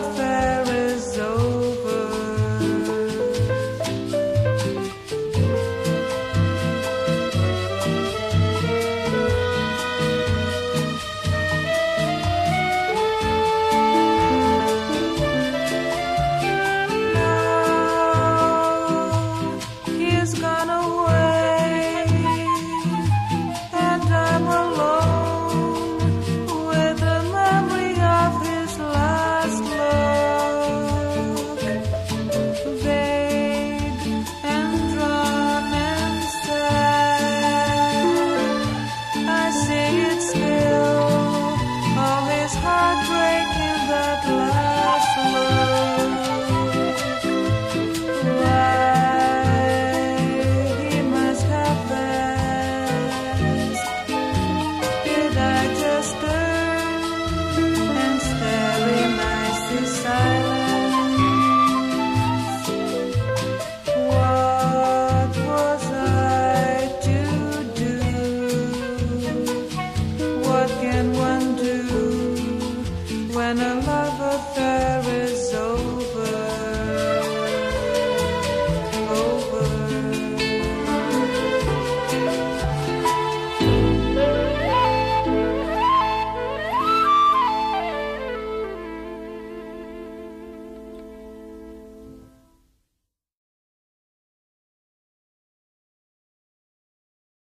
affair is over. He's gone away, and I'm alone with the memory of his last look. Vague and drawn and sad, I see it still, all his heartbreak in that last look. What was I to do? What can one do when a